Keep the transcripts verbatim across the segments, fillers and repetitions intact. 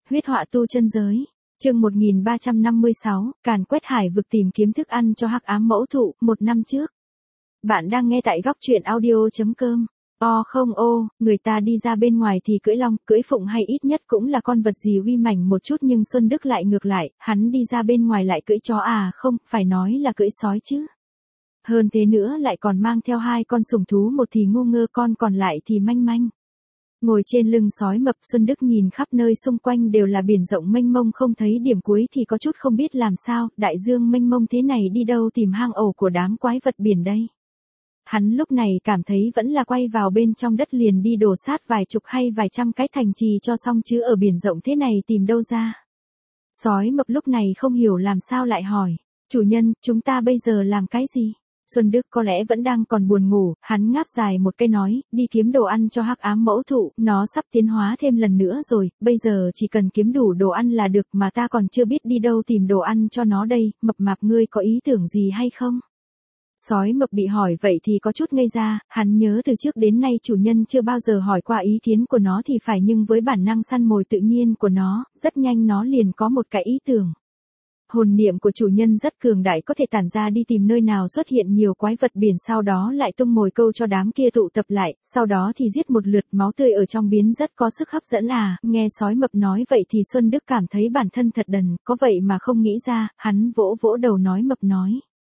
huyết họa tu chân giới. Chương một nghìn ba trăm năm mươi sáu, càn quét hải vực tìm kiếm thức ăn cho hắc ám mẫu thụ, một năm trước. Bạn đang nghe tại góc truyện audio.com. O không ô, người ta đi ra bên ngoài thì cưỡi long, cưỡi phụng hay ít nhất cũng là con vật gì uy mảnh một chút, nhưng Xuân Đức lại ngược lại, hắn đi ra bên ngoài lại cưỡi chó à, không, phải nói là cưỡi sói chứ. Hơn thế nữa lại còn mang theo hai con sủng thú, một thì ngu ngơ, con còn lại thì manh manh. Ngồi trên lưng sói mập, Xuân Đức nhìn khắp nơi xung quanh đều là biển rộng mênh mông, không thấy điểm cuối thì có chút không biết làm sao, đại dương mênh mông thế này đi đâu tìm hang ổ của đám quái vật biển đây. Hắn lúc này cảm thấy vẫn là quay vào bên trong đất liền đi đổ sát vài chục hay vài trăm cái thành trì cho xong, chứ ở biển rộng thế này tìm đâu ra. Sói mập lúc này không hiểu làm sao lại hỏi, chủ nhân, chúng ta bây giờ làm cái gì? Xuân Đức có lẽ vẫn đang còn buồn ngủ, hắn ngáp dài một cái nói, đi kiếm đồ ăn cho hắc ám mẫu thụ, nó sắp tiến hóa thêm lần nữa rồi, bây giờ chỉ cần kiếm đủ đồ ăn là được, mà ta còn chưa biết đi đâu tìm đồ ăn cho nó đây, mập mạp ngươi có ý tưởng gì hay không? Sói mập bị hỏi vậy thì có chút ngây ra, hắn nhớ từ trước đến nay chủ nhân chưa bao giờ hỏi qua ý kiến của nó thì phải, nhưng với bản năng săn mồi tự nhiên của nó, rất nhanh nó liền có một cái ý tưởng. Hồn niệm của chủ nhân rất cường đại, có thể tản ra đi tìm nơi nào xuất hiện nhiều quái vật biển, sau đó lại tung mồi câu cho đám kia tụ tập lại, sau đó thì giết một lượt, máu tươi ở trong biến rất có sức hấp dẫn à. Nghe sói mập nói vậy thì Xuân Đức cảm thấy bản thân thật đần, có vậy mà không nghĩ ra, hắn vỗ vỗ đầu nói, mập nói.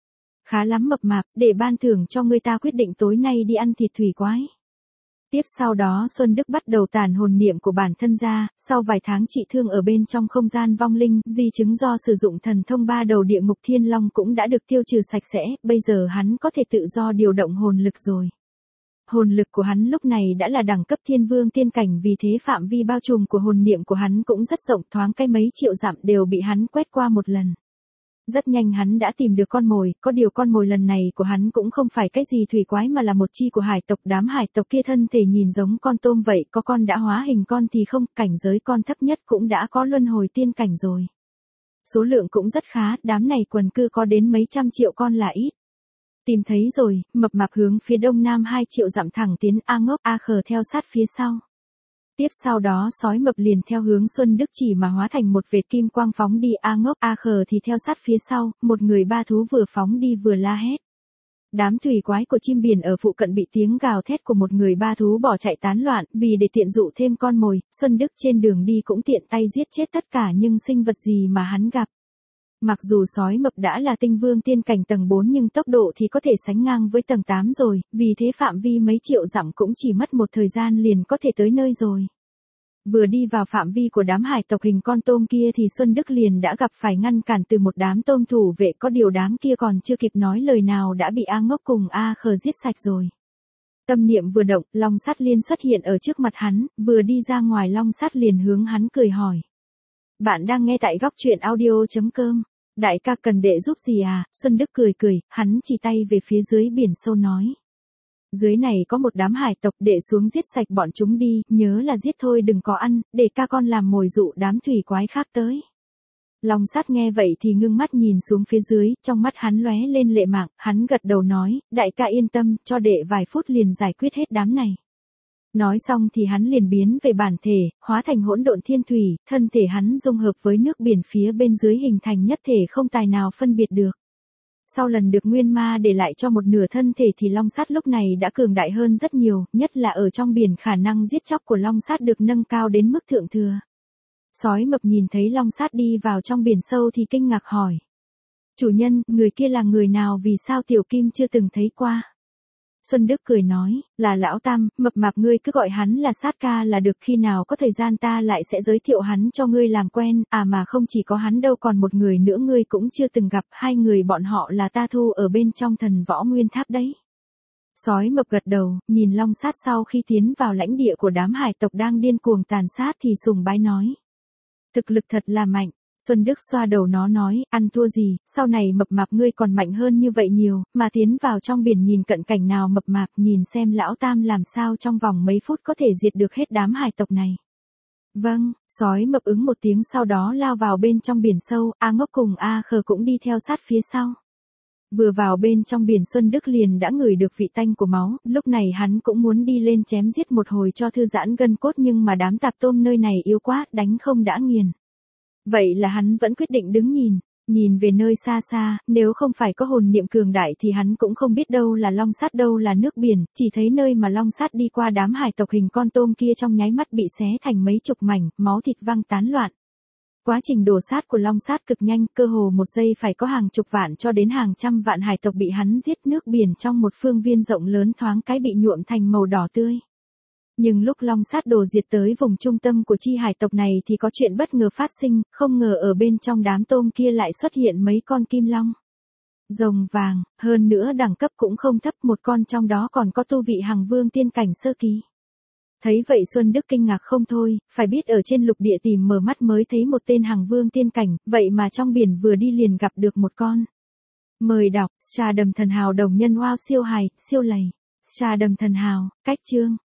Khá lắm mập mạp, để ban thưởng cho người ta quyết định tối nay đi ăn thịt thủy quái. Tiếp sau đó Xuân Đức bắt đầu tản hồn niệm của bản thân ra, sau vài tháng trị thương ở bên trong không gian vong linh, di chứng do sử dụng thần thông ba đầu địa ngục thiên long cũng đã được tiêu trừ sạch sẽ, bây giờ hắn có thể tự do điều động hồn lực rồi. Hồn lực của hắn lúc này đã là đẳng cấp thiên vương tiên cảnh, vì thế phạm vi bao trùm của hồn niệm của hắn cũng rất rộng, thoáng cái mấy triệu dặm đều bị hắn quét qua một lần. Rất nhanh hắn đã tìm được con mồi, có điều con mồi lần này của hắn cũng không phải cái gì thủy quái mà là một chi của hải tộc, đám hải tộc kia thân thể nhìn giống con tôm vậy, có con đã hóa hình, con thì không, cảnh giới con thấp nhất cũng đã có luân hồi tiên cảnh rồi. Số lượng cũng rất khá, đám này quần cư có đến mấy trăm triệu con là ít. Tìm thấy rồi, mập mạp hướng phía đông nam hai triệu dặm thẳng tiến, A Ngốc A Khờ theo sát phía sau. Tiếp sau đó sói mập liền theo hướng Xuân Đức chỉ mà hóa thành một vệt kim quang phóng đi, A Ngốc A Khờ thì theo sát phía sau, một người ba thú vừa phóng đi vừa la hét. Đám thủy quái của chim biển ở phụ cận bị tiếng gào thét của một người ba thú bỏ chạy tán loạn, vì để tiện dụ thêm con mồi, Xuân Đức trên đường đi cũng tiện tay giết chết tất cả những sinh vật gì mà hắn gặp. Mặc dù sói mập đã là tinh vương tiên cảnh tầng bốn nhưng tốc độ thì có thể sánh ngang với tầng tám rồi, vì thế phạm vi mấy triệu dặm cũng chỉ mất một thời gian liền có thể tới nơi rồi. Vừa đi vào phạm vi của đám hải tộc hình con tôm kia thì Xuân Đức liền đã gặp phải ngăn cản từ một đám tôm thủ vệ, có điều đám kia còn chưa kịp nói lời nào đã bị A Ngốc cùng A Khờ giết sạch rồi. Tâm niệm vừa động, long sắt liên xuất hiện ở trước mặt hắn, vừa đi ra ngoài long sắt liền hướng hắn cười hỏi. Bạn đang nghe tại góc truyện audio.com. Đại ca cần đệ giúp gì à? Xuân Đức cười cười, hắn chỉ tay về phía dưới biển sâu nói. Dưới này có một đám hải tộc, đệ xuống giết sạch bọn chúng đi, nhớ là giết thôi đừng có ăn, để ca con làm mồi dụ đám thủy quái khác tới. Long sát nghe vậy thì ngưng mắt nhìn xuống phía dưới, trong mắt hắn lóe lên lệ mạng, hắn gật đầu nói, đại ca yên tâm, cho đệ vài phút liền giải quyết hết đám này. Nói xong thì hắn liền biến về bản thể, hóa thành hỗn độn thiên thủy, thân thể hắn dung hợp với nước biển phía bên dưới hình thành nhất thể không tài nào phân biệt được. Sau lần được Nguyên Ma để lại cho một nửa thân thể thì long sát lúc này đã cường đại hơn rất nhiều, nhất là ở trong biển khả năng giết chóc của long sát được nâng cao đến mức thượng thừa. Sói mập nhìn thấy long sát đi vào trong biển sâu thì kinh ngạc hỏi. Chủ nhân, người kia là người nào, vì sao tiểu kim chưa từng thấy qua? Xuân Đức cười nói, là lão Tam, mập mạp ngươi cứ gọi hắn là Sát ca là được, khi nào có thời gian ta lại sẽ giới thiệu hắn cho ngươi làm quen, à mà không chỉ có hắn đâu, còn một người nữa ngươi cũng chưa từng gặp, hai người bọn họ là ta thu ở bên trong thần võ nguyên tháp đấy. Sói mập gật đầu, nhìn long sát sau khi tiến vào lãnh địa của đám hải tộc đang điên cuồng tàn sát thì sùng bái nói. Thực lực thật là mạnh. Xuân Đức xoa đầu nó nói, ăn thua gì, sau này mập mạp ngươi còn mạnh hơn như vậy nhiều, mà tiến vào trong biển nhìn cận cảnh nào mập mạp, nhìn xem lão Tam làm sao trong vòng mấy phút có thể diệt được hết đám hải tộc này. Vâng, sói mập ứng một tiếng sau đó lao vào bên trong biển sâu, A Ngốc cùng A Khờ cũng đi theo sát phía sau. Vừa vào bên trong biển Xuân Đức liền đã ngửi được vị tanh của máu, lúc này hắn cũng muốn đi lên chém giết một hồi cho thư giãn gân cốt nhưng mà đám tạp tôm nơi này yếu quá, đánh không đã nghiền. Vậy là hắn vẫn quyết định đứng nhìn, nhìn về nơi xa xa, nếu không phải có hồn niệm cường đại thì hắn cũng không biết đâu là long sát đâu là nước biển, chỉ thấy nơi mà long sát đi qua đám hải tộc hình con tôm kia trong nháy mắt bị xé thành mấy chục mảnh, máu thịt văng tán loạn. Quá trình đổ sát của long sát cực nhanh, cơ hồ một giây phải có hàng chục vạn cho đến hàng trăm vạn hải tộc bị hắn giết, nước biển trong một phương viên rộng lớn thoáng cái bị nhuộm thành màu đỏ tươi. Nhưng lúc long sát đổ diệt tới vùng trung tâm của chi hải tộc này thì có chuyện bất ngờ phát sinh, không ngờ ở bên trong đám tôm kia lại xuất hiện mấy con kim long. Rồng vàng, hơn nữa đẳng cấp cũng không thấp, một con trong đó còn có tu vị hằng vương tiên cảnh sơ kỳ. Thấy vậy Xuân Đức kinh ngạc không thôi, phải biết ở trên lục địa tìm mở mắt mới thấy một tên hằng vương tiên cảnh, vậy mà trong biển vừa đi liền gặp được một con. Mời đọc, Trà Đầm Thần Hào đồng nhân wow siêu hài, siêu lầy. Trà Đầm Thần Hào, cách chương.